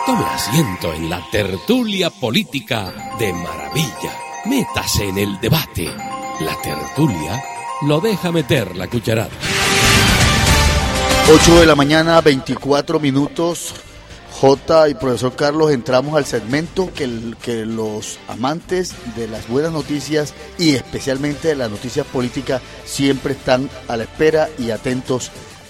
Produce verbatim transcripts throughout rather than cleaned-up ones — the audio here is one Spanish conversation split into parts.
Tome asiento en la tertulia política de maravilla. Métase en el debate. La tertulia lo deja meter la cucharada. ocho de la mañana, veinticuatro minutos. J y profesor Carlos, entramos al segmento que, el, que los amantes de las buenas noticias y especialmente de las noticias políticas siempre están a la espera y atentos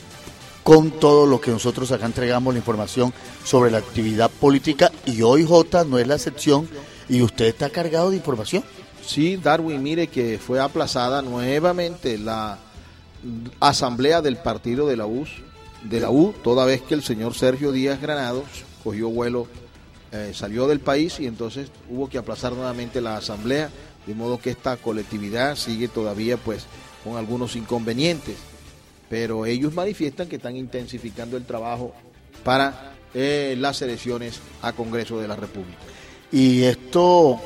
con todo lo que nosotros acá entregamos, la información sobre la actividad política. Y hoy, J, no es la excepción y usted está cargado de información. Sí, Darwin, mire que fue aplazada nuevamente la asamblea del partido de la U, de la U, toda vez que el señor Sergio Díaz Granados cogió vuelo, eh, salió del país y entonces hubo que aplazar nuevamente la asamblea, de modo que esta colectividad sigue todavía pues con algunos inconvenientes, pero ellos manifiestan que están intensificando el trabajo para eh, las elecciones a Congreso de la República. Y esto,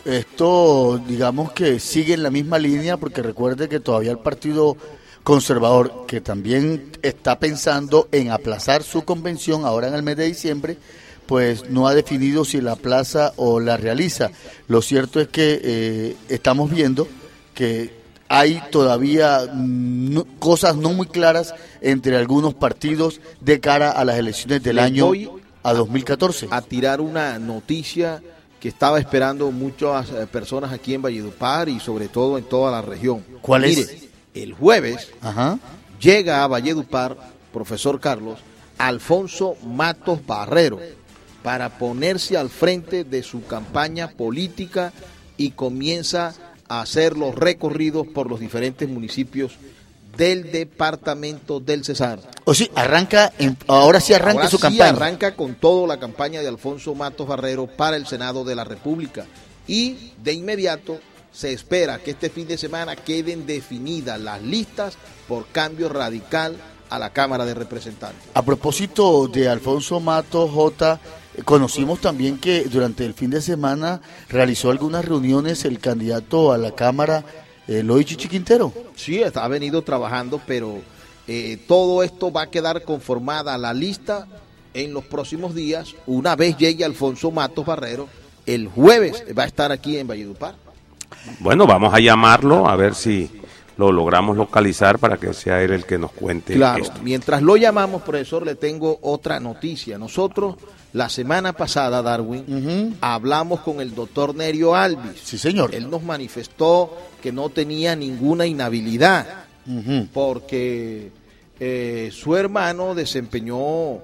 esto digamos que sigue en la misma línea, porque recuerde que todavía el partido conservador, que también está pensando en aplazar su convención ahora en el mes de diciembre, pues no ha definido si la aplaza o la realiza. Lo cierto es que eh, estamos viendo que hay todavía no, cosas no muy claras entre algunos partidos de cara a las elecciones del Les año voy a dos mil catorce. A tirar una noticia que estaba esperando muchas personas aquí en Valledupar y sobre todo en toda la región. ¿Cuál Mire, es? el jueves Ajá. llega a Valledupar, profesor Carlos, Alfonso Matos Barrero, para ponerse al frente de su campaña política y comienza a hacer los recorridos por los diferentes municipios del departamento del Cesar. O sí, arranca, en, ahora sí arranca ahora su sí campaña. arranca con todo la campaña de Alfonso Matos Barrero para el Senado de la República. Y de inmediato se espera que este fin de semana queden definidas las listas por cambio radical a la Cámara de Representantes. A propósito de Alfonso Matos, J, conocimos también que durante el fin de semana realizó algunas reuniones el candidato a la Cámara, Eloy Chichi Quintero. Sí, ha venido trabajando, pero eh, todo esto va a quedar conformada la lista en los próximos días. Una vez llegue Alfonso Matos Barrero, el jueves va a estar aquí en Valledupar. Bueno, vamos a llamarlo a ver si lo logramos localizar para que sea él el que nos cuente Claro, esto. Mientras lo llamamos, profesor, le tengo otra noticia. Nosotros, la semana pasada, Darwin, uh-huh. hablamos con el doctor Nerio Alvis. Sí, señor. Él nos manifestó que no tenía ninguna inhabilidad, uh-huh. porque eh, su hermano desempeñó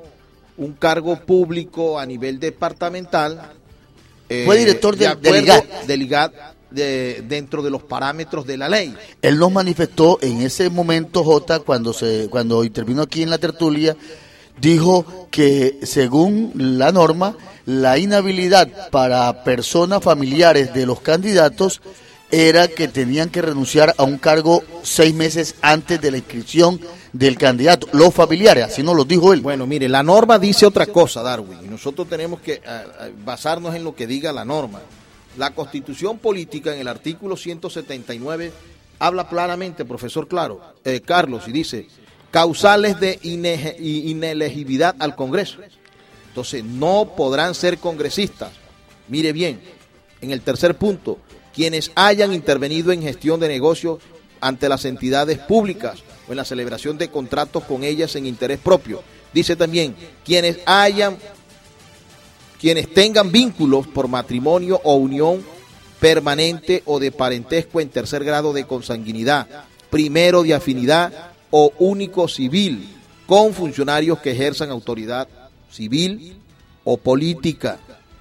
un cargo público a nivel departamental. Eh, Fue director de, de acuerdo, del I G A T. Del I G A T. De, dentro de los parámetros de la ley. Él nos manifestó en ese momento, J, cuando se cuando intervino aquí en la tertulia, dijo que según la norma, la inhabilidad para personas familiares de los candidatos era que tenían que renunciar a un cargo seis meses antes de la inscripción del candidato, los familiares, así nos lo dijo él. Bueno, mire, la norma dice otra cosa, Darwin, y nosotros tenemos que uh, basarnos en lo que diga la norma. La Constitución Política en el artículo ciento setenta y nueve habla claramente, profesor Claro, eh, Carlos, y dice causales de ine- inelegibilidad al Congreso. Entonces, no podrán ser congresistas. Mire bien, en el tercer punto, quienes hayan intervenido en gestión de negocios ante las entidades públicas o en la celebración de contratos con ellas en interés propio. Dice también, quienes hayan quienes tengan vínculos por matrimonio o unión permanente o de parentesco en tercer grado de consanguinidad, primero de afinidad o único civil, con funcionarios que ejerzan autoridad civil o política.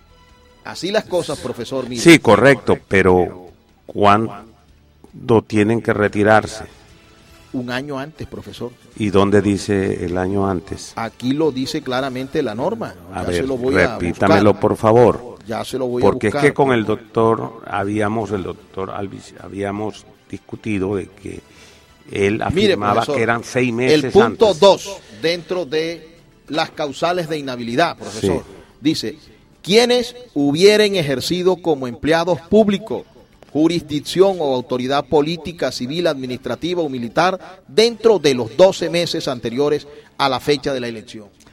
Así las cosas, profesor. Mire. Sí, correcto, pero ¿cuándo tienen que retirarse? Un año antes, profesor. ¿Y dónde dice el año antes? Aquí lo dice claramente la norma. A ya ver, se lo voy repítamelo a buscar. por favor. Ya se lo voy Porque a buscar. es que con el doctor habíamos, el doctor Alvis, habíamos discutido de que él afirmaba Mire, que eran seis meses el punto antes. dos, dentro de las causales de inhabilidad, profesor, sí. Dice, quienes hubieren ejercido como empleados públicos, jurisdicción o autoridad política, civil, administrativa o militar dentro de los doce meses anteriores a la fecha de la elección.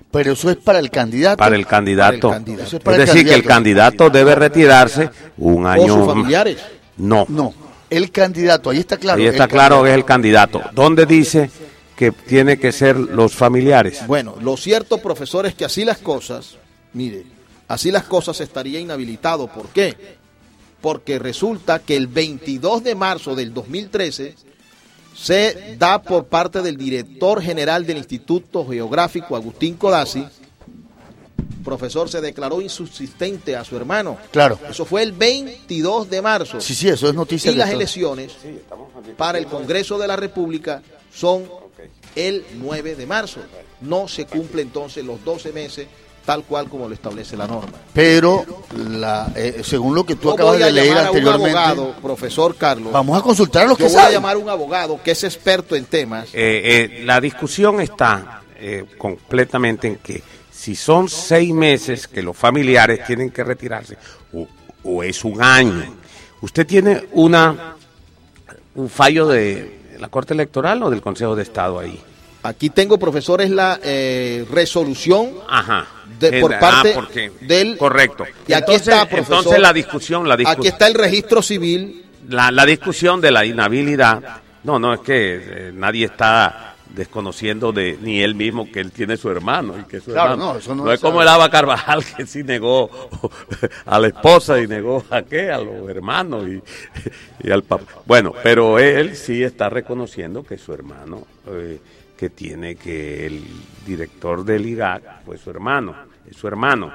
Pero eso es para el candidato. Para el candidato. Para el candidato. Eso Es, para el decir, candidato. que el candidato debe retirarse un ¿O año. sus familiares? No. No, el candidato, ahí está claro. Ahí está el claro candidato. que es el candidato. ¿Dónde dice que tiene que ser los familiares? Bueno, lo cierto, profesor, es que así las cosas, mire, así las cosas estaría inhabilitado. ¿Por qué? Porque resulta que el veintidós de marzo del dos mil trece se da por parte del director general del Instituto Geográfico, Agustín Codazzi, profesor, se declaró insubsistente a su hermano. Claro. Eso fue el veintidós de marzo. Sí, sí, eso es noticia. Y las de todo. elecciones para el Congreso de la República son el nueve de marzo. No se cumple entonces los doce meses tal cual como lo establece la norma. Pero, la, eh, según lo que tú Yo acabas voy a de leer llamar a un anteriormente, abogado, profesor Carlos. vamos a consultar a los Yo que voy a saben. llamar a un abogado que es experto en temas. Eh, eh, la discusión está eh, completamente en que si son seis meses que los familiares tienen que retirarse o, o es un año. Usted tiene una un fallo de la Corte Electoral o del Consejo de Estado ahí. Aquí tengo, profesor, es la eh, resolución Ajá. de, por Eh, parte ah, porque- del... correcto. Y aquí Entonces- está, profesor. entonces la discusión, la discu- Aquí está el registro civil. La, la discusión de la inhabilidad, no, no es que eh, nadie está desconociendo de ni él mismo que él tiene su hermano y que su Claro, hermano. no, eso no no es se como sabe. el Aba Carvajal que sí negó a la esposa y negó a qué, a los hermanos y, y al papá. Bueno, pero él sí está reconociendo que su hermano, eh, que tiene que el director del I G A C fue su hermano, es su hermano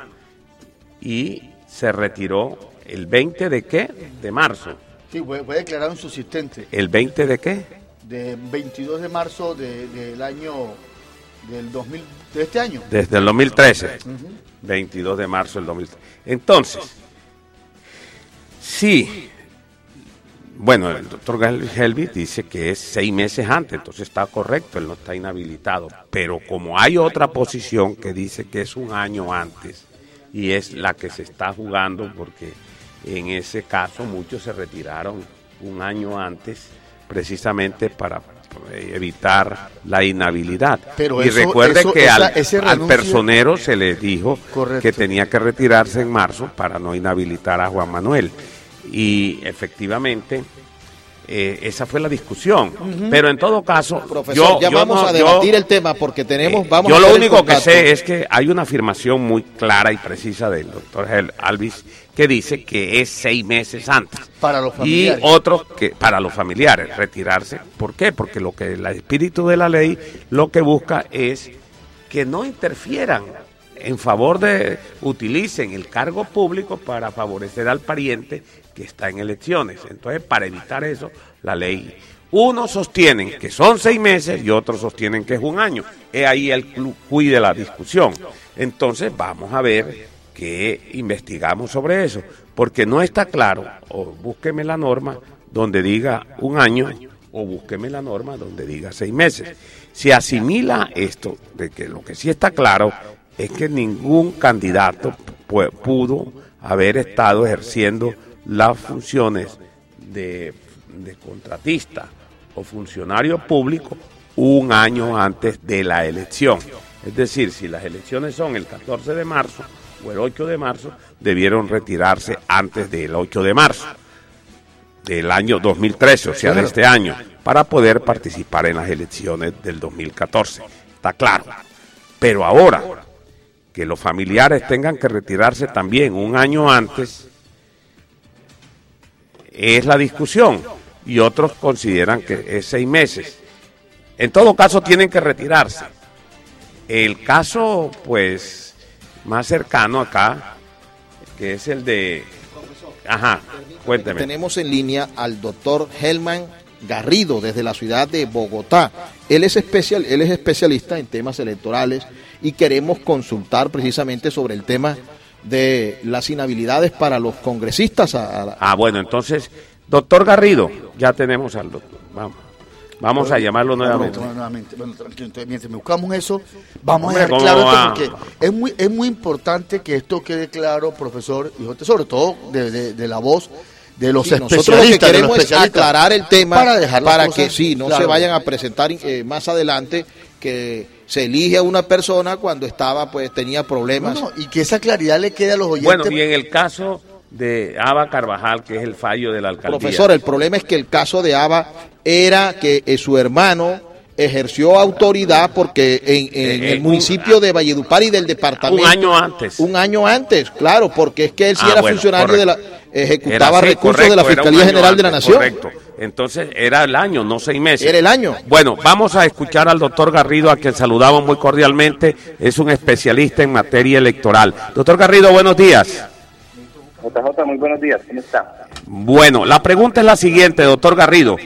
y se retiró el veinte de qué, de marzo. Sí, fue, fue declarado insubsistente. ¿El veinte de qué? De veintidós de marzo de- del año del dos mil, de este año. Desde el dos mil trece. veintidós de marzo del dos mil trece. Entonces, sí, bueno, el doctor Helvig dice que es seis meses antes, entonces está correcto, él no está inhabilitado. Pero como hay otra posición que dice que es un año antes, y es la que se está jugando, porque en ese caso muchos se retiraron un año antes, precisamente para evitar la inhabilidad. Pero y eso- recuerde eso- que esa- al, ese al renuncio- personero se le dijo Correcto. que tenía que retirarse en marzo para no inhabilitar a Juan Manuel. Y efectivamente, eh, esa fue la discusión. Pero en todo caso, Profesor, yo, ya yo vamos no- a yo- debatir el tema porque tenemos, eh, vamos yo a lo hacer el único que contacto. sé es que hay una afirmación muy clara y precisa del doctor Alvis que dice que es seis meses antes. Para los Y familiares. otros que para los familiares retirarse. ¿Por qué? Porque lo que el espíritu de la ley lo que busca es que no interfieran en favor de, utilicen el cargo público para favorecer al pariente que está en elecciones. Entonces, para evitar eso, la ley, unos sostienen que son seis meses y otros sostienen que es un año. Es ahí el cuy de la discusión. Entonces, vamos a ver qué investigamos sobre eso, porque no está claro, o búsqueme la norma donde diga un año, o búsqueme la norma donde diga seis meses. Se asimila esto, de que lo que sí está claro es que ningún candidato pu- pudo haber estado ejerciendo las funciones de, de contratista o funcionario público un año antes de la elección. Es decir, si las elecciones son el catorce de marzo o el ocho de marzo, debieron retirarse antes del ocho de marzo del año dos mil trece, o sea, de este año, para poder participar en las elecciones del dos mil catorce. Está claro. Pero ahora, que los familiares tengan que retirarse también un año antes, es la discusión. Y otros consideran que es seis meses. En todo caso, tienen que retirarse. El caso, pues, más cercano acá, que es el de... Ajá, cuénteme. Tenemos en línea al doctor Helman Garrido desde la ciudad de Bogotá. Él es especial, él es especialista en temas electorales y queremos consultar precisamente sobre el tema de las inhabilidades para los congresistas. A, a, Ah, bueno, entonces, doctor Garrido, ya tenemos al doctor. Vamos, vamos a llamarlo nuevamente. Bueno, nuevamente. Bueno, tranquilo, entonces, mientras buscamos eso, vamos Hombre, a dejar ¿cómo claro va? esto porque es muy, es muy importante que esto quede claro, profesor, y sobre todo de, de, de la voz de los Sí, nosotros especialistas. lo que de los queremos es especialistas, aclarar el tema para, dejar las para cosas que sí, no claras. se vayan a presentar eh, más adelante que se elige a una persona cuando estaba, pues tenía problemas. No, no, y que esa claridad le quede a los oyentes. Bueno, y en el caso de Aba Carvajal, que es el fallo de la alcaldía. Profesor, el problema es que el caso de Aba era que eh, su hermano ejerció autoridad porque en, en eh, el municipio un, de Valledupar y del departamento. Un año antes. Un año antes, claro, porque es que él sí ah, era bueno, funcionario correcto. de la, ejecutaba así, recursos correcto, de la Fiscalía General antes, de la Nación. Correcto. Entonces era el año, no seis meses. Era el año. Bueno, vamos a escuchar al doctor Garrido, a quien saludamos muy cordialmente. Es un especialista en materia electoral. Doctor Garrido, buenos días. J J, muy buenos días. ¿Cómo está? Bueno, la pregunta es la siguiente, doctor Garrido.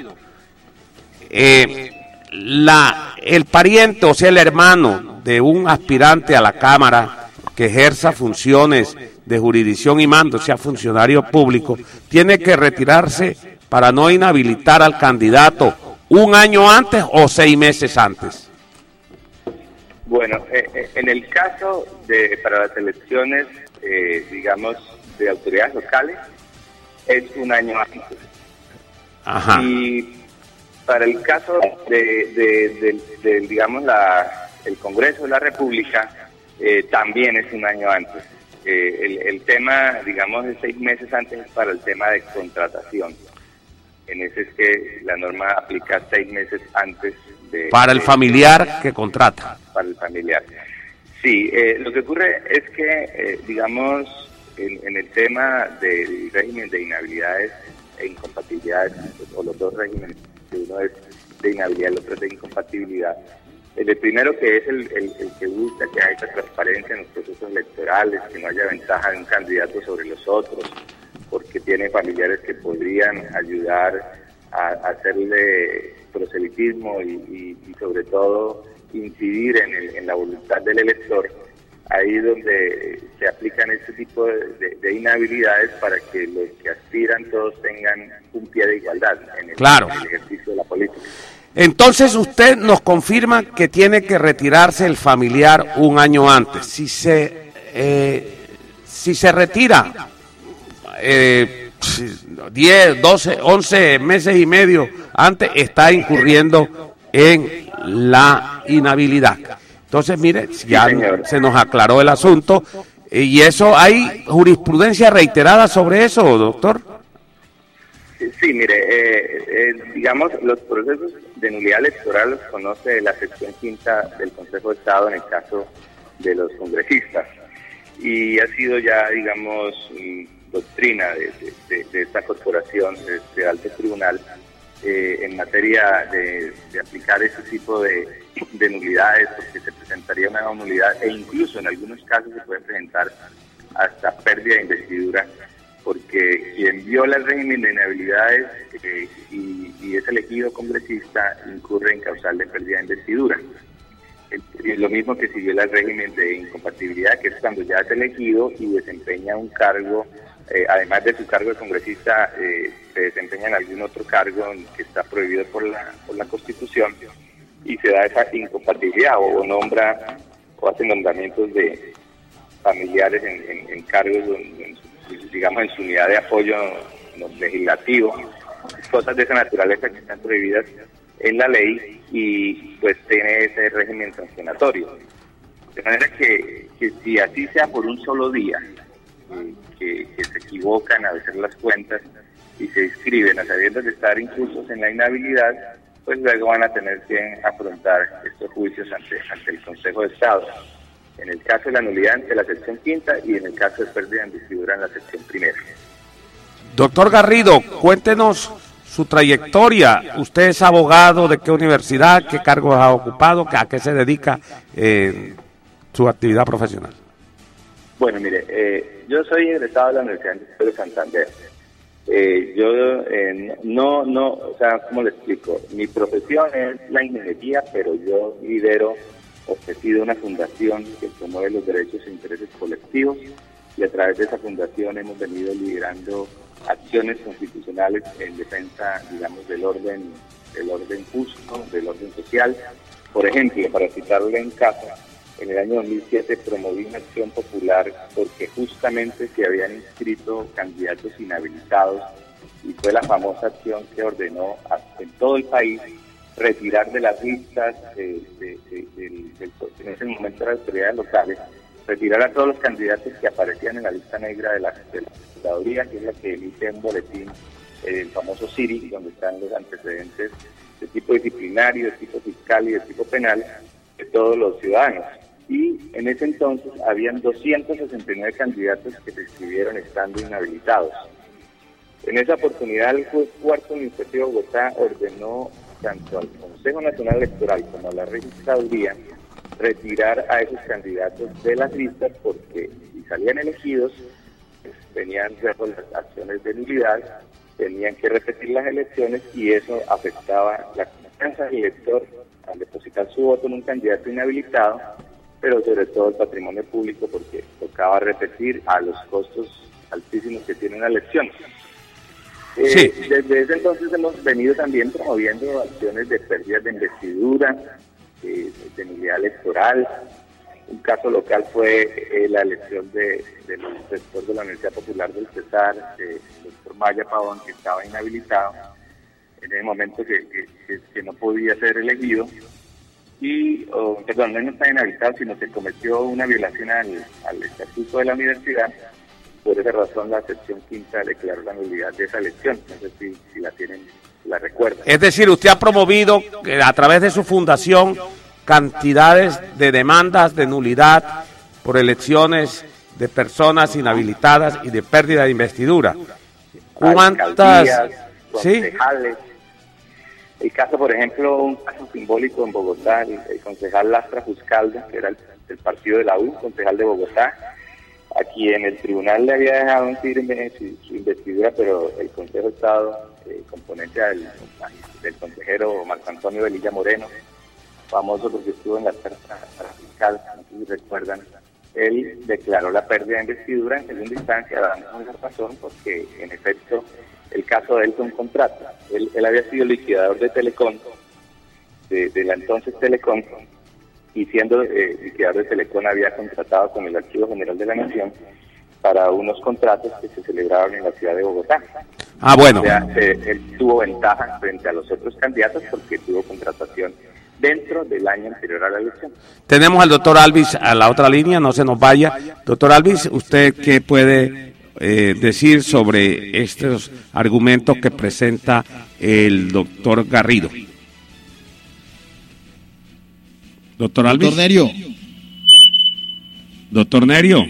Eh... La, el pariente, o sea, el hermano de un aspirante a la Cámara que ejerza funciones de jurisdicción y mando, sea funcionario público, tiene que retirarse para no inhabilitar al candidato un año antes o seis meses antes. Bueno, eh, en el caso de para las elecciones, eh, digamos, de autoridades locales, es un año antes. Ajá. Y para el caso de, de, de, de digamos, la, el Congreso de la República, eh, también es un año antes. Eh, el, el tema, digamos, de seis meses antes es para el tema de contratación. En ese es que la norma aplica seis meses antes de... Para el familiar de, que contrata. Para el familiar. Sí, eh, lo que ocurre es que, eh, digamos, en, en el tema del régimen de inhabilidades e incompatibilidades, o los dos regímenes, uno es de inhabilidad, el otro es de incompatibilidad. El primero, que es el, el, el que busca que haya transparencia en los procesos electorales, que no haya ventaja de un candidato sobre los otros, porque tiene familiares que podrían ayudar a, a hacerle proselitismo y, y, y sobre todo incidir en, el, en la voluntad del elector. Ahí donde se aplican este tipo de, de, de inhabilidades para que los que aspiran todos tengan un pie de igualdad en el, claro. en el ejercicio de la política. Entonces usted nos confirma que tiene que retirarse el familiar un año antes. Si se eh, si se retira eh, diez, doce, once meses y medio antes, está incurriendo en la inhabilidad. Entonces, mire, ya sí, se nos aclaró el asunto, y eso, ¿hay jurisprudencia reiterada sobre eso, doctor? Sí, sí mire, eh, eh, digamos, los procesos de nulidad electoral los conoce la sección quinta del Consejo de Estado en el caso de los congresistas, y ha sido ya, digamos, doctrina de, de, de esta corporación, de este alto tribunal, eh, en materia de, de aplicar ese tipo de de nulidades, porque se presentaría una nulidad e incluso en algunos casos se puede presentar hasta pérdida de investidura, porque quien viola el régimen de inhabilidades eh, y, y es elegido congresista incurre en causal de pérdida de investidura. Y es lo mismo que si viola el régimen de incompatibilidad, que es cuando ya es elegido y desempeña un cargo, eh, además de su cargo de congresista, eh, se desempeña en algún otro cargo que está prohibido por la, por la Constitución, y se da esa incompatibilidad o, o nombra o hace nombramientos de familiares en, en, en cargos, en, en, digamos, en su unidad de apoyo no, legislativo, cosas de esa naturaleza que están prohibidas en la ley y pues tiene ese régimen sancionatorio. De manera que, que si así sea por un solo día, eh, que, que se equivocan a hacer las cuentas y se inscriben a sabiendas de estar inclusos en la inhabilidad, pues luego van a tener que afrontar estos juicios ante, ante el Consejo de Estado. En el caso de la nulidad ante la sección quinta y en el caso de pérdida de investidura en la sección primera. Doctor Garrido, cuéntenos su trayectoria. Usted es abogado, ¿de qué universidad, qué cargos ha ocupado, a qué se dedica eh, su actividad profesional? Bueno, mire, eh, yo soy egresado de la Universidad de Santander. Eh, yo eh, no, no, o sea, ¿cómo le explico? Mi profesión es la ingeniería, pero yo lidero o presido una fundación que promueve los derechos e intereses colectivos y a través de esa fundación hemos venido liderando acciones constitucionales en defensa, digamos, del orden, del orden justo, del orden social. Por ejemplo, para citarle en caso, en el año dos mil siete promoví una acción popular porque justamente se habían inscrito candidatos inhabilitados y fue la famosa acción que ordenó en todo el país retirar de las listas, eh, de, de, de, de, de, en ese momento las autoridades locales, retirar a todos los candidatos que aparecían en la lista negra de la, de la Procuraduría, que es la que emite un boletín, eh, el famoso C I R I, donde están los antecedentes de tipo disciplinario, de tipo fiscal y de tipo penal de todos los ciudadanos. Y en ese entonces habían doscientos sesenta y nueve candidatos que se inscribieron estando inhabilitados. En esa oportunidad el juez cuarto administrativo de Bogotá ordenó tanto al Consejo Nacional Electoral como a la registraduría retirar a esos candidatos de las listas, porque si salían elegidos pues, tenían riesgo las acciones de nulidad, tenían que repetir las elecciones y eso afectaba la confianza del elector al depositar su voto en un candidato inhabilitado, pero sobre todo el patrimonio público, porque tocaba repetir a los costos altísimos que tiene una elección. Eh, sí. Desde ese entonces hemos venido también promoviendo acciones de pérdidas de investidura, eh, de nulidad electoral. Un caso local fue eh, la elección de, del rector de la Universidad Popular del Cesar, el eh, doctor Maya Pavón, que estaba inhabilitado en el momento que, que, que, que no podía ser elegido. Y, oh, perdón, no está inhabilitado, sino que cometió una violación al, al estatuto de la universidad. Por esa razón, la sección quinta declaró la nulidad de esa elección. No sé si, si la tienen, la recuerdan. Es decir, usted ha promovido eh, a través de su fundación cantidades de demandas de nulidad por elecciones de personas inhabilitadas y de pérdida de investidura. ¿Cuántas? ¿Sí? El caso, por ejemplo, un caso simbólico en Bogotá, el, el concejal Lastra Fuscalda, que era el, el partido de la U, concejal de Bogotá, a quien el tribunal le había dejado en firme su, su investidura, pero el Consejo de Estado, eh, componente del, del consejero Marco Antonio Velilla Moreno, famoso porque estuvo en la terna fiscal, no sé si recuerdan, él declaró la pérdida de investidura en segunda instancia, dando esa razón, porque en efecto el caso de él fue un contrato. Él, él había sido liquidador de Telecom, de, de la entonces Telecom, y siendo eh, liquidador de Telecom había contratado con el Archivo General de la Nación para unos contratos que se celebraron en la ciudad de Bogotá. Ah, bueno. O sea, eh, él tuvo ventaja frente a los otros candidatos porque tuvo contratación dentro del año anterior a la elección. Tenemos al doctor Alvis a la otra línea, no se nos vaya. Doctor Alvis, ¿usted qué puede eh, decir sobre estos argumentos que presenta el doctor Garrido? Doctor Alvis. Doctor Nerio. Doctor Nerio.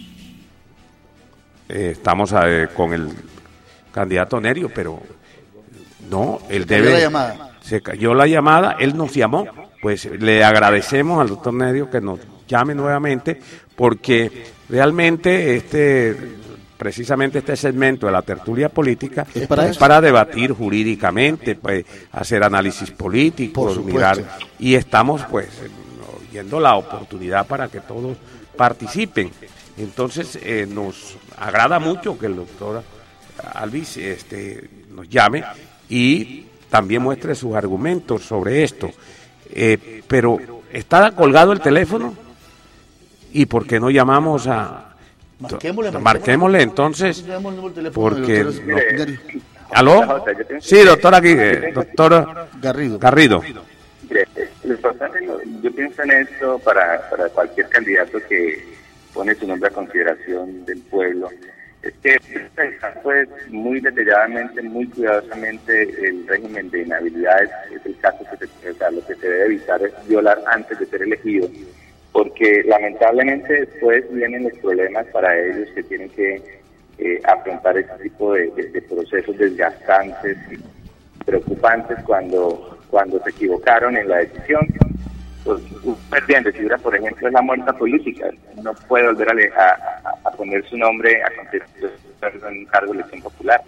Eh, estamos eh, con el candidato Nerio, pero no, él debe... la llamada. Se cayó la llamada, él nos llamó, pues le agradecemos al doctor Nerio que nos llame nuevamente, porque realmente este, precisamente este segmento de la tertulia política es para, es para debatir jurídicamente, pues, hacer análisis político, mirar, y estamos pues viendo la oportunidad para que todos participen. Entonces eh, nos agrada mucho que el doctor Alvis este, nos llame y también muestre sus argumentos sobre esto. Eh, pero, ¿está colgado el teléfono? ¿Y por qué no llamamos a...? Marquémosle, marquémosle entonces, porque... No, Mire, ¿aló? Sí, doctor, aquí, eh, doctor Garrido. Garrido. Mire, lo importante, yo pienso en esto para, para cualquier candidato que pone su nombre a consideración del pueblo. Es que pues muy detalladamente, muy cuidadosamente el régimen de inhabilidades es el caso que se, o sea, lo que se debe evitar es violar antes de ser elegido, porque lamentablemente después vienen los problemas para ellos que tienen que eh, afrontar este tipo de, de, de procesos desgastantes y preocupantes cuando, cuando se equivocaron en la decisión. Pues, un pérdida de investidura, por ejemplo, es la muerta política. No puede volver a, a, a poner su nombre a contestar en un cargo de elección popular.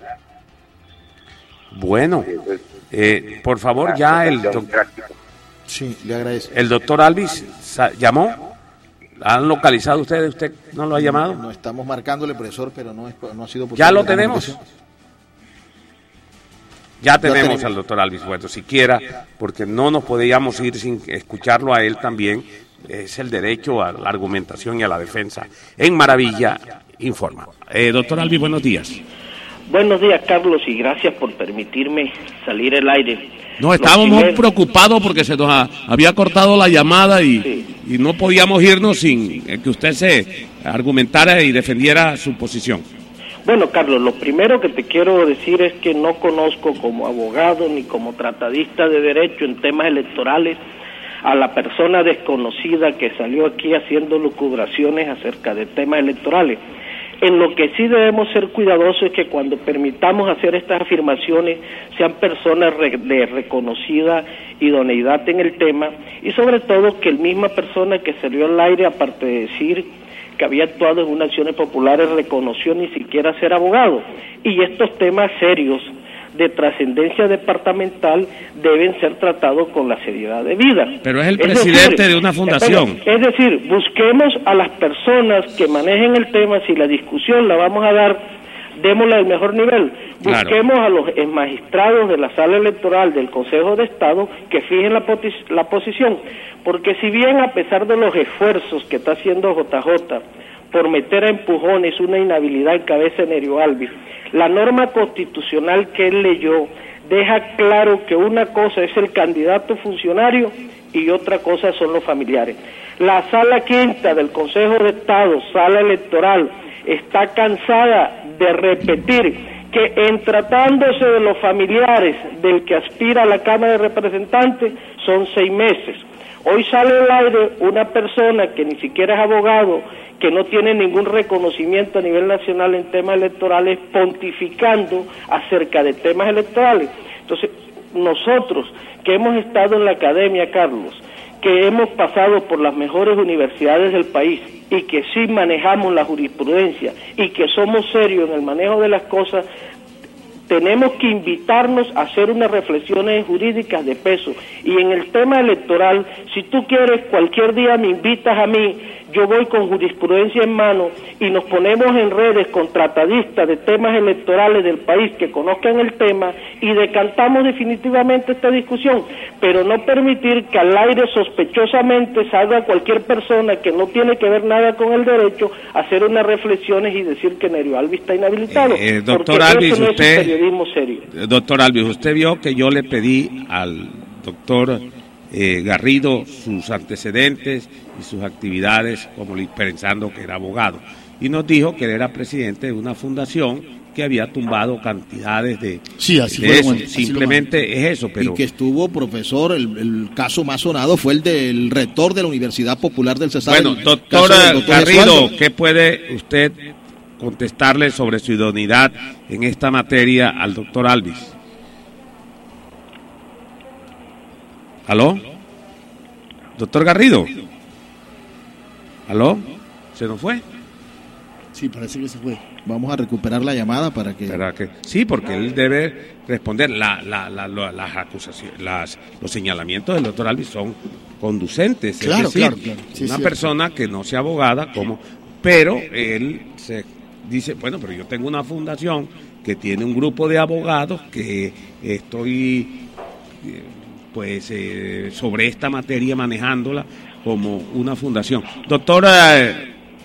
Bueno, eh, por favor, ya el doctor... Sí, le agradezco. ¿El doctor Alvis llamó? ¿Han localizado ustedes? ¿Usted no lo ha llamado? No, no estamos marcándole, profesor, pero no, es, no ha sido posible. ¿Ya lo tenemos? Ya tenemos, tenemos al doctor Alvis Bueno, siquiera, porque no nos podíamos ir sin escucharlo a él también. Es el derecho a la argumentación y a la defensa. En Maravilla informa. Eh, doctor Alvis, buenos días. Buenos días, Carlos, y gracias por permitirme salir al aire. No, estábamos preocupados porque se nos ha, había cortado la llamada y, sí. y no podíamos irnos sin que usted se argumentara y defendiera su posición. Bueno, Carlos, lo primero que te quiero decir es que no conozco como abogado ni como tratadista de derecho en temas electorales a la persona desconocida que salió aquí haciendo lucubraciones acerca de temas electorales. En lo que sí debemos ser cuidadosos es que cuando permitamos hacer estas afirmaciones sean personas re- de reconocida idoneidad en el tema, y sobre todo que la misma persona que salió al aire, aparte de decir que había actuado en unas acciones populares, reconoció ni siquiera ser abogado. Y estos temas serios de trascendencia departamental deben ser tratados con la seriedad debida. Pero es el es presidente decir, de una fundación. Es decir, busquemos a las personas que manejen el tema. Si la discusión la vamos a dar, démosla al mejor nivel. Busquemos claro. a los magistrados de la sala electoral del Consejo de Estado que fijen la, posi- la posición, porque si bien a pesar de los esfuerzos que está haciendo J J por meter a empujones una inhabilidad en cabeza de Nerio Alvis, la norma constitucional que él leyó deja claro que una cosa es el candidato funcionario y otra cosa son los familiares. La sala quinta del Consejo de Estado, sala electoral, está cansada de repetir que en tratándose de los familiares del que aspira a la Cámara de Representantes son seis meses. Hoy sale al aire una persona que ni siquiera es abogado, que no tiene ningún reconocimiento a nivel nacional en temas electorales, pontificando acerca de temas electorales. Entonces, nosotros que hemos estado en la academia, Carlos, que hemos pasado por las mejores universidades del país y que sí manejamos la jurisprudencia y que somos serios en el manejo de las cosas, tenemos que invitarnos a hacer unas reflexiones jurídicas de peso. Y en el tema electoral, si tú quieres, cualquier día me invitas a mí, yo voy con jurisprudencia en mano y nos ponemos en redes con tratadistas de temas electorales del país que conozcan el tema y decantamos definitivamente esta discusión, pero no permitir que al aire sospechosamente salga cualquier persona que no tiene que ver nada con el derecho a hacer unas reflexiones y decir que Nerio Alvis está inhabilitado. Eh, eh, doctor Alvis, no usted, es periodismo serio. Doctor Alvis, usted vio que yo le pedí al doctor Eh, Garrido sus antecedentes y sus actividades como pensando que era abogado, y nos dijo que él era presidente de una fundación que había tumbado cantidades de, sí, así de fue, eso. bueno, Simplemente es eso. Pero y que estuvo, profesor, el, el caso más sonado fue el del rector de la Universidad Popular del Cesar. Bueno, doctora Garrido, ¿qué puede usted contestarle sobre su idoneidad en esta materia al doctor Alvis? ¿Aló? ¿Doctor Garrido? ¿Aló? ¿Se nos fue? Sí, parece que se fue. Vamos a recuperar la llamada para que... ¿Verdad que? Sí, porque él debe responder. La, la, la, la, las acusaciones, las, los señalamientos del doctor Alvis son conducentes. Claro, es decir, claro, claro. Sí, una sí, persona que no sea abogada, como, pero él se dice, bueno, pero yo tengo una fundación que tiene un grupo de abogados que estoy... Eh, pues eh, sobre esta materia manejándola como una fundación. Doctora eh,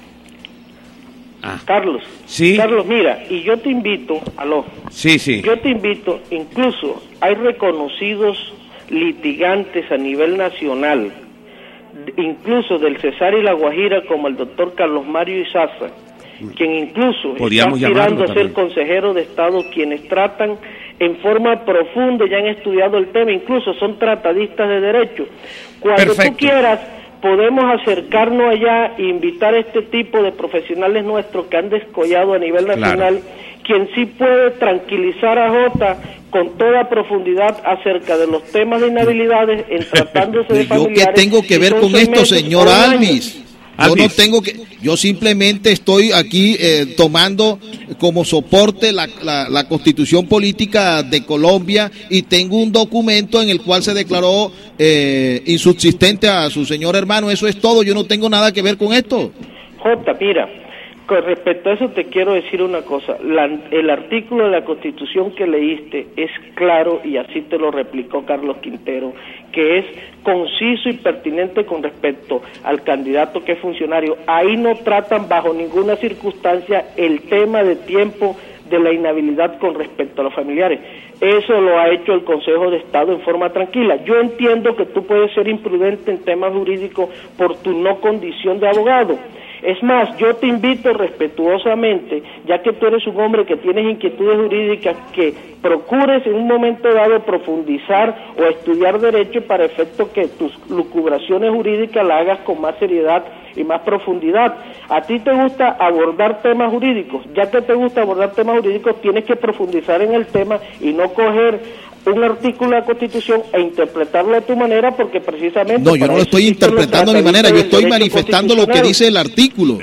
ah, Carlos, sí. Carlos, mira, y yo te invito, aló, sí, sí. yo te invito, incluso hay reconocidos litigantes a nivel nacional, incluso del Cesar y la Guajira, como el doctor Carlos Mario Izaza, quien incluso Podríamos está aspirando a ser también. consejero de Estado, quienes tratan en forma profunda, ya han estudiado el tema, incluso son tratadistas de derecho. Cuando Perfecto. tú quieras, podemos acercarnos allá e invitar a este tipo de profesionales nuestros que han descollado a nivel nacional, claro. quien sí puede tranquilizar a Jota con toda profundidad acerca de los temas de inhabilidades en tratándose de familiares. ¿Yo qué tengo que ver con esto, señor Alvis? Yo no tengo que, yo simplemente estoy aquí eh, tomando como soporte la, la, la Constitución Política de Colombia y tengo un documento en el cual se declaró eh, insubsistente a su señor hermano. Eso es todo, yo no tengo nada que ver con esto. Jota, mira, con respecto a eso te quiero decir una cosa. La, el artículo de la Constitución que leíste es claro, y así te lo replicó Carlos Quintero, que es conciso y pertinente con respecto al candidato que es funcionario. Ahí no tratan bajo ninguna circunstancia el tema de tiempo de la inhabilidad con respecto a los familiares. Eso lo ha hecho el Consejo de Estado en forma tranquila. Yo entiendo que tú puedes ser imprudente en temas jurídicos por tu no condición de abogado. Es más, yo te invito respetuosamente, ya que tú eres un hombre que tienes inquietudes jurídicas, que procures en un momento dado profundizar o estudiar derecho para efecto que tus lucubraciones jurídicas las hagas con más seriedad y más profundidad. A ti te gusta abordar temas jurídicos, ya que te gusta abordar temas jurídicos, tienes que profundizar en el tema y no coger un artículo de la Constitución e interpretarlo a tu manera, porque precisamente... No, yo no lo estoy interpretando a mi manera, yo estoy manifestando lo que dice el artículo.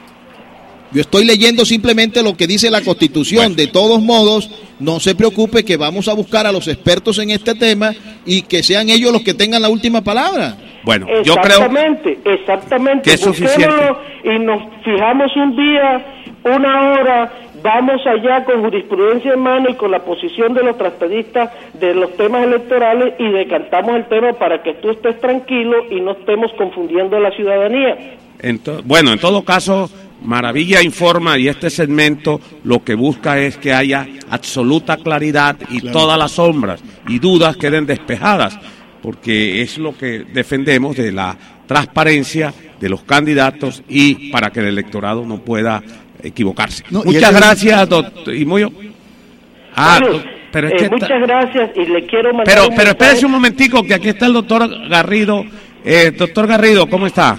Yo estoy leyendo simplemente lo que dice la Constitución. Bueno. De todos modos, no se preocupe que vamos a buscar a los expertos en este tema y que sean ellos los que tengan la última palabra. Bueno, yo creo exactamente, exactamente. Que es suficiente. Y nos fijamos un día, una hora, vamos allá con jurisprudencia en mano y con la posición de los trastadistas de los temas electorales y decantamos el tema para que tú estés tranquilo y no estemos confundiendo a la ciudadanía. En to- bueno, en todo caso, Maravilla Informa y este segmento lo que busca es que haya absoluta claridad y claro. Todas las sombras y dudas queden despejadas, porque es lo que defendemos de la transparencia de los candidatos y para que el electorado no pueda equivocarse. No, muchas gracias, doctor. Y muy... Ah, bueno, pero es eh, que muchas está... gracias y le quiero mandar Pero, pero espérese un momentico, que aquí está el doctor Garrido. Eh, doctor Garrido, ¿cómo está?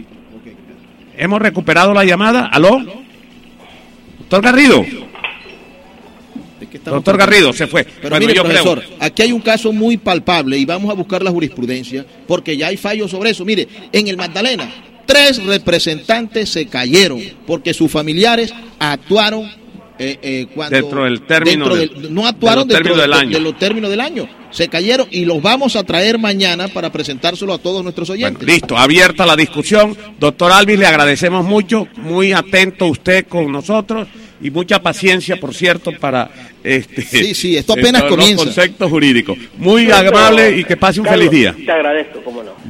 Hemos recuperado la llamada. ¿Aló? Doctor Garrido. Es que doctor Garrido se fue. Pero bueno, mire, yo profesor, creo... aquí hay un caso muy palpable y vamos a buscar la jurisprudencia porque ya hay fallos sobre eso. Mire, en el Magdalena, tres representantes se cayeron porque sus familiares actuaron eh, eh, cuando dentro del término dentro del, del, no actuaron de dentro del de, año. de los términos del año. Se cayeron y los vamos a traer mañana para presentárselo a todos nuestros oyentes. Bueno, listo, abierta la discusión. Doctor Alvis, le agradecemos mucho, muy atento usted con nosotros y mucha paciencia, por cierto, para este sí, sí, esto apenas eh, comienza. Los conceptos jurídicos. Muy amable y que pase un Carlos, feliz día. Te agradezco.